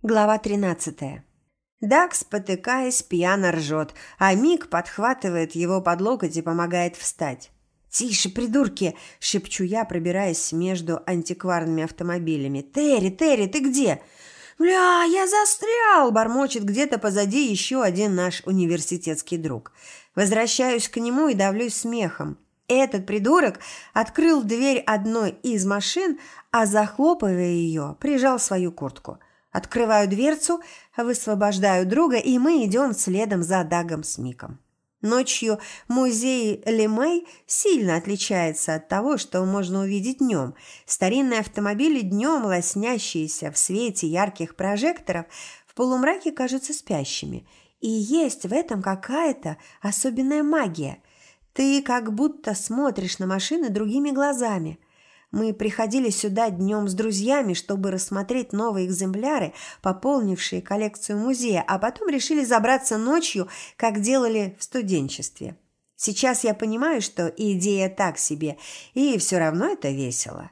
Глава 13. Даг, спотыкаясь, пьяно ржет, а Мик подхватывает его под локоть и помогает встать. «Тише, придурки!» – шепчу я, пробираясь между антикварными автомобилями. «Терри, ты где?» «Бля, я застрял!» – бормочет где-то позади еще один наш университетский друг. Возвращаюсь к нему и давлюсь смехом. Этот придурок открыл дверь одной из машин, а, захлопывая ее, прижал свою куртку. Открываю дверцу, высвобождаю друга, и мы идем следом за Дагом с Миком. Ночью музей Лемей сильно отличается от того, что можно увидеть днем. Старинные автомобили днем, лоснящиеся в свете ярких прожекторов, в полумраке кажутся спящими. И есть в этом какая-то особенная магия. Ты как будто смотришь на машины другими глазами. Мы приходили сюда днем с друзьями, чтобы рассмотреть новые экземпляры, пополнившие коллекцию музея, а потом решили забраться ночью, как делали в студенчестве. Сейчас я понимаю, что идея так себе, и все равно это весело.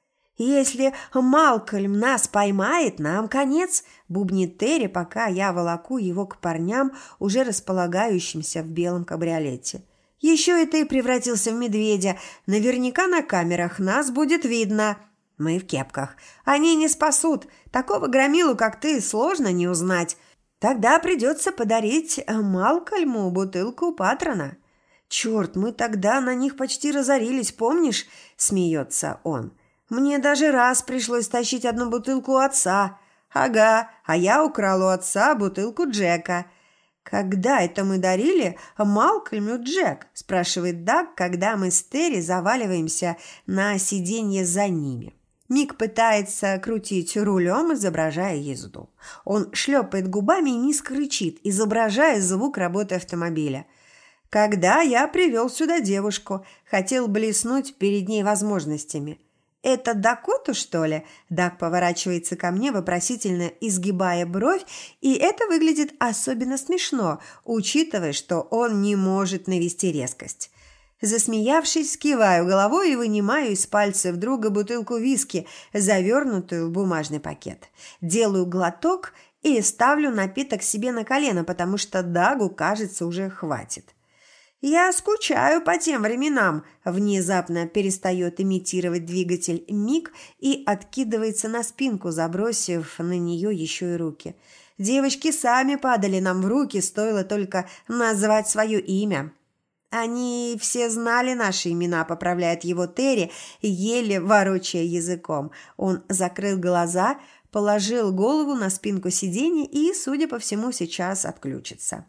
«Если Малкольм нас поймает, нам конец», – бубнит Терри, пока я волоку его к парням, уже располагающимся в белом кабриолете. «Еще и ты превратился в медведя. Наверняка на камерах нас будет видно. Мы в кепках. Они не спасут. Такого громилу, как ты, сложно не узнать. Тогда придется подарить Малкольму бутылку патрона». «Черт, мы тогда на них почти разорились, помнишь?» – смеется он. «Мне даже раз пришлось тащить одну бутылку у отца». «Ага, а я украл у отца бутылку Джека». «Когда это мы дарили Малкольму Джек?» – спрашивает Даг, когда мы с Терри заваливаемся на сиденье за ними. Мик пытается крутить рулем, изображая езду. Он шлепает губами и низко рычит, изображая звук работы автомобиля. «Когда я привел сюда девушку, хотел блеснуть перед ней возможностями». «Это Дакоту, что ли?» Даг поворачивается ко мне, вопросительно изгибая бровь, и это выглядит особенно смешно, учитывая, что он не может навести резкость. Засмеявшись, киваю головой и вынимаю из пальцев друга бутылку виски, завернутую в бумажный пакет. Делаю глоток и ставлю напиток себе на колено, потому что Дагу, кажется, уже хватит. «Я скучаю по тем временам», – внезапно перестает имитировать двигатель Мик и откидывается на спинку, забросив на нее еще и руки. «Девочки сами падали нам в руки, стоило только назвать свое имя». «Они все знали наши имена», – поправляет его Терри, еле ворочая языком. Он закрыл глаза, положил голову на спинку сиденья и, судя по всему, сейчас отключится.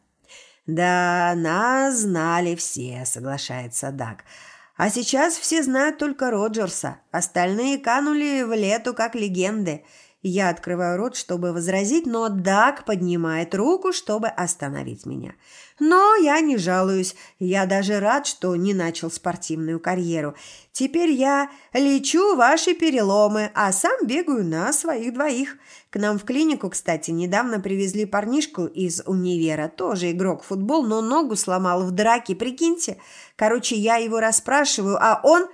«Да, нас знали все», – соглашается Даг. «А сейчас все знают только Роджерса. Остальные канули в лету как легенды». Я открываю рот, чтобы возразить, но Даг поднимает руку, чтобы остановить меня. Но я не жалуюсь. Я даже рад, что не начал спортивную карьеру. Теперь я лечу ваши переломы, а сам бегаю на своих двоих. К нам в клинику, кстати, недавно привезли парнишку из универа, тоже игрок в футбол, но ногу сломал в драке, прикиньте. Короче, я его расспрашиваю, а он...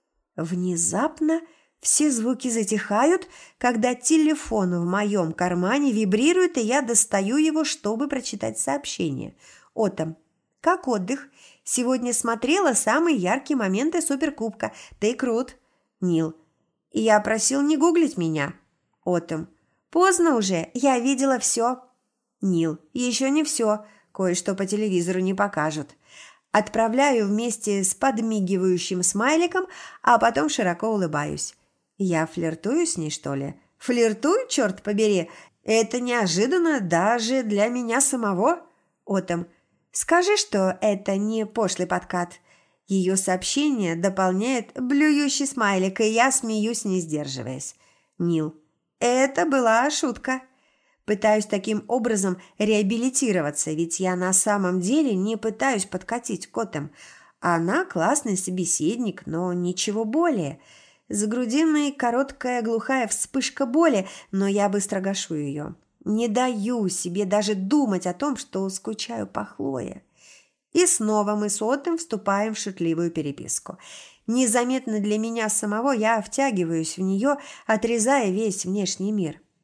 Внезапно все звуки затихают, когда телефон в моем кармане вибрирует, и я достаю его, чтобы прочитать сообщение. Отом. «Как отдых? Сегодня смотрела самые яркие моменты Суперкубка. Ты крут». Нил. «Я просил не гуглить меня». Отом. «Поздно уже. Я видела все». Нил. «Еще не все. Кое-что по телевизору не покажут». Отправляю вместе с подмигивающим смайликом, а потом широко улыбаюсь. Я флиртую с ней, что ли? Флиртую, черт побери? Это неожиданно даже для меня самого. Отом. «Скажи, что это не пошлый подкат». Ее сообщение дополняет блюющий смайлик, и я смеюсь, не сдерживаясь. Нил. «Это была шутка». Пытаюсь таким образом реабилитироваться, ведь я на самом деле не пытаюсь подкатить к Отом. Она классный собеседник, но ничего более. За грудиной короткая глухая вспышка боли, но я быстро гашу ее. Не даю себе даже думать о том, что скучаю по Хлое. И снова мы с Отом вступаем в шутливую переписку. Незаметно для меня самого я втягиваюсь в нее, отрезая весь внешний мир.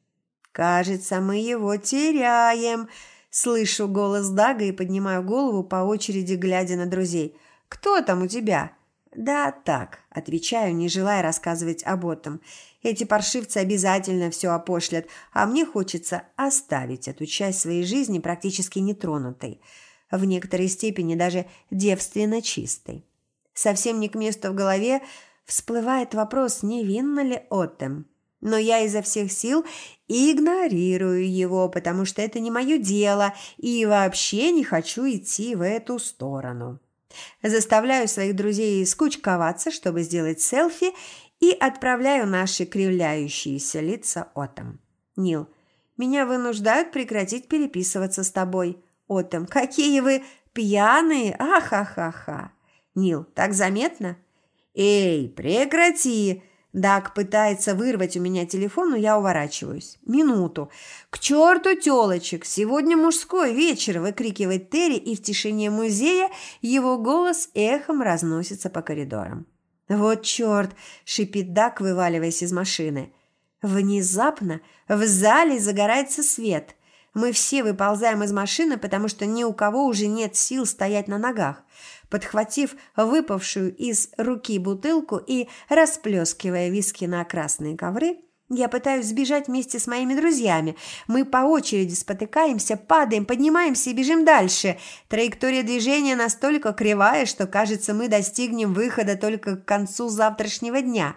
«Кажется, мы его теряем», – слышу голос Дага и поднимаю голову по очереди, глядя на друзей. «Кто там у тебя?» «Да так», – отвечаю, не желая рассказывать об этом. «Эти паршивцы обязательно все опошлят, а мне хочется оставить эту часть своей жизни практически нетронутой, в некоторой степени даже девственно чистой». Совсем не к месту в голове всплывает вопрос, невинна ли Оттем. Но я изо всех сил игнорирую его, потому что это не мое дело и вообще не хочу идти в эту сторону. Заставляю своих друзей скучковаться, чтобы сделать селфи, и отправляю наши кривляющиеся лица Оттем. «Нил, меня вынуждают прекратить переписываться с тобой». «Оттем, какие вы пьяные! Ахахаха!» «Нил, так заметно?» «Эй, прекрати!» Даг пытается вырвать у меня телефон, но я уворачиваюсь. «Минуту! К черту телочек! Сегодня мужской вечер!» – выкрикивает Терри, и в тишине музея его голос эхом разносится по коридорам. «Вот черт!» – шипит Даг, вываливаясь из машины. Внезапно в зале загорается свет. Мы все выползаем из машины, потому что ни у кого уже нет сил стоять на ногах. Подхватив выпавшую из руки бутылку и расплескивая виски на красные ковры, я пытаюсь сбежать вместе с моими друзьями. Мы по очереди спотыкаемся, падаем, поднимаемся и бежим дальше. Траектория движения настолько кривая, что, кажется, мы достигнем выхода только к концу завтрашнего дня.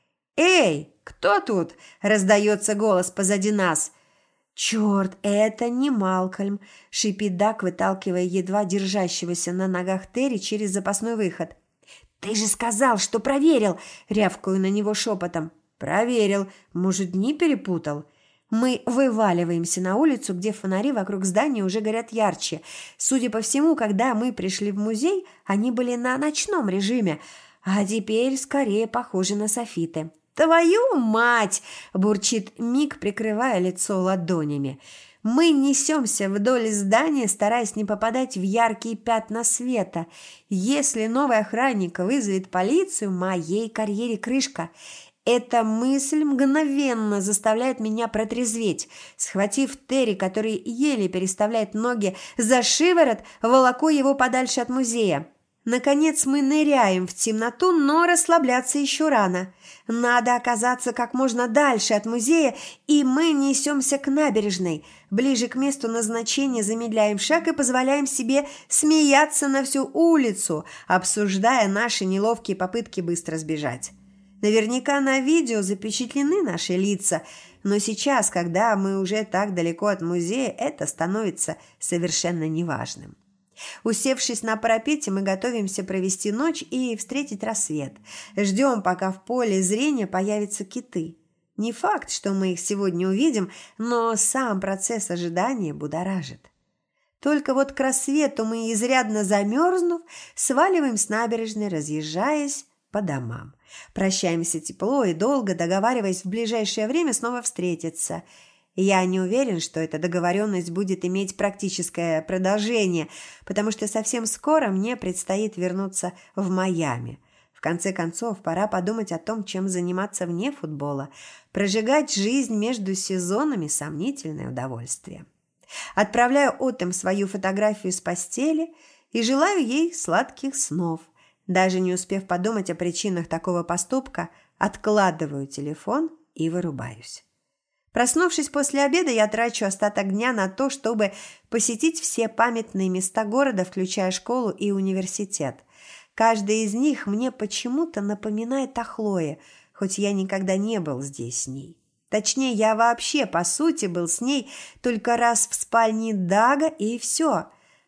«Эй, кто тут?» – раздается голос позади нас. «Черт, это не Малкольм!» – шипит Даг, выталкивая едва держащегося на ногах Терри через запасной выход. «Ты же сказал, что проверил!» – рявкаю на него шепотом. «Проверил. Может, дни перепутал?» Мы вываливаемся на улицу, где фонари вокруг здания уже горят ярче. Судя по всему, когда мы пришли в музей, они были на ночном режиме, а теперь скорее похожи на софиты. «Твою мать!» – бурчит Мик, прикрывая лицо ладонями. Мы несемся вдоль здания, стараясь не попадать в яркие пятна света. Если новый охранник вызовет полицию, моей карьере крышка. Эта мысль мгновенно заставляет меня протрезветь. Схватив Терри, который еле переставляет ноги за шиворот, волоку его подальше от музея. Наконец мы ныряем в темноту, но расслабляться еще рано. Надо оказаться как можно дальше от музея, и мы несемся к набережной. Ближе к месту назначения замедляем шаг и позволяем себе смеяться на всю улицу, обсуждая наши неловкие попытки быстро сбежать. Наверняка на видео запечатлены наши лица, но сейчас, когда мы уже так далеко от музея, это становится совершенно неважным. Усевшись на парапете, мы готовимся провести ночь и встретить рассвет. Ждем, пока в поле зрения появятся киты. Не факт, что мы их сегодня увидим, но сам процесс ожидания будоражит. Только вот к рассвету мы, изрядно замерзнув, сваливаем с набережной, разъезжаясь по домам. Прощаемся тепло и долго, договариваясь в ближайшее время снова встретиться. Я не уверен, что эта договоренность будет иметь практическое продолжение, потому что совсем скоро мне предстоит вернуться в Майами. В конце концов, пора подумать о том, чем заниматься вне футбола. Прожигать жизнь между сезонами – сомнительное удовольствие. Отправляю Оттем свою фотографию с постели и желаю ей сладких снов. Даже не успев подумать о причинах такого поступка, откладываю телефон и вырубаюсь. Проснувшись после обеда, я трачу остаток дня на то, чтобы посетить все памятные места города, включая школу и университет. Каждый из них мне почему-то напоминает о Хлое, хоть я никогда не был здесь с ней. Точнее, я вообще, по сути, был с ней только раз в спальне Дага, и все.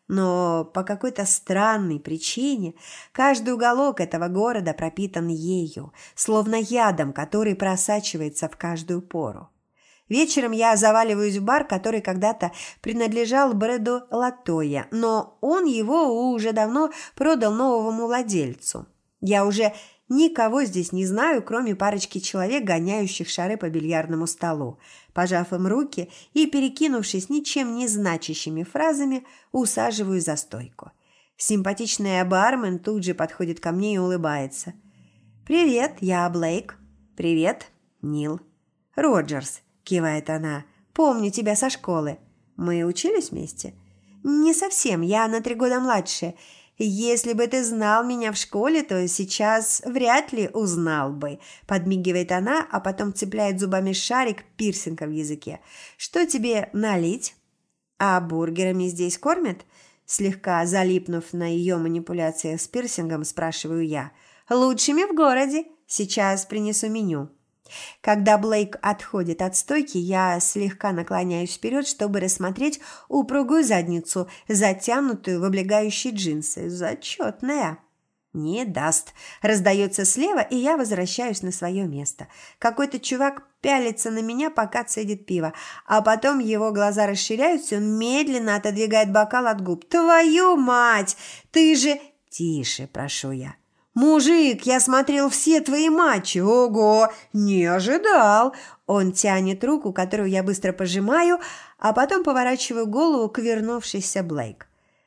Но по какой-то странной причине каждый уголок этого города пропитан ею, словно ядом, который просачивается в каждую пору. Вечером я заваливаюсь в бар, который когда-то принадлежал Брэду Латойя, но он его уже давно продал новому владельцу. Я уже никого здесь не знаю, кроме парочки человек, гоняющих шары по бильярдному столу. Пожав им руки и перекинувшись ничем не значащими фразами, усаживаюсь за стойку. Симпатичная бармен тут же подходит ко мне и улыбается. «Привет, я Блейк». «Привет, Нил». «Роджерс», – кивает она. Помню тебя со школы. Мы учились вместе?» «Не совсем, я на 3 года младше. Если бы ты знал меня в школе, то сейчас вряд ли узнал бы», – подмигивает она, а потом цепляет зубами шарик пирсинга в языке. «Что тебе налить?» «А бургерами здесь кормят?» Слегка залипнув на ее манипуляциях с пирсингом, спрашиваю я. «Лучшими в городе. Сейчас принесу меню». Когда Блейк отходит от стойки, я слегка наклоняюсь вперед, чтобы рассмотреть упругую задницу, затянутую в облегающие джинсы. Зачетная. «Не даст». Раздается слева, и я возвращаюсь на свое место. Какой-то чувак пялится на меня, пока цедит пиво, а потом его глаза расширяются, и он медленно отодвигает бокал от губ. «Твою мать! Ты же...» «Тише, прошу я». «Мужик, я смотрел все твои матчи. Ого, не ожидал!» Он тянет руку, которую я быстро пожимаю, а потом поворачиваю голову к вернувшейся Блейк.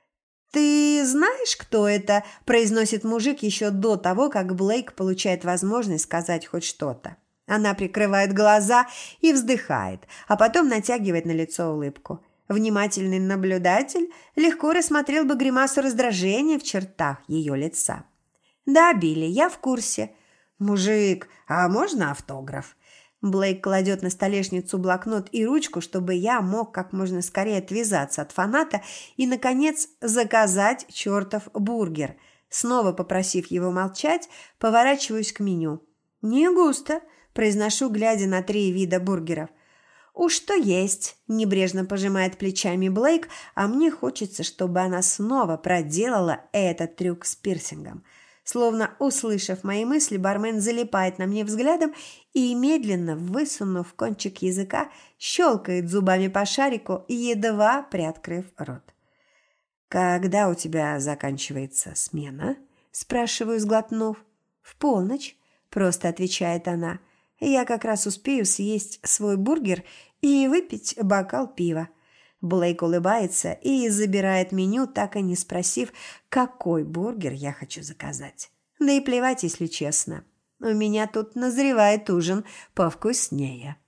«Ты знаешь, кто это?» – произносит мужик еще до того, как Блейк получает возможность сказать хоть что-то. Она прикрывает глаза и вздыхает, а потом натягивает на лицо улыбку. Внимательный наблюдатель легко рассмотрел бы гримасу раздражения в чертах ее лица. «Да, Билли, я в курсе». «Мужик, а можно автограф?» Блейк кладет на столешницу блокнот и ручку, чтобы я мог как можно скорее отвязаться от фаната и, наконец, заказать чертов бургер. Снова попросив его молчать, поворачиваюсь к меню. «Не густо», – произношу, глядя на 3 вида бургеров. «Уж что есть», – небрежно пожимает плечами Блейк, а мне хочется, чтобы она снова проделала этот трюк с пирсингом. Словно услышав мои мысли, бармен залипает на мне взглядом и, медленно высунув кончик языка, щелкает зубами по шарику, едва приоткрыв рот. «Когда у тебя заканчивается смена?» – спрашиваю, сглотнув. «В полночь», – просто отвечает она. «Я как раз успею съесть свой бургер и выпить бокал пива». Блейк улыбается и забирает меню, так и не спросив, какой бургер я хочу заказать. Да и плевать, если честно. У меня тут назревает ужин повкуснее.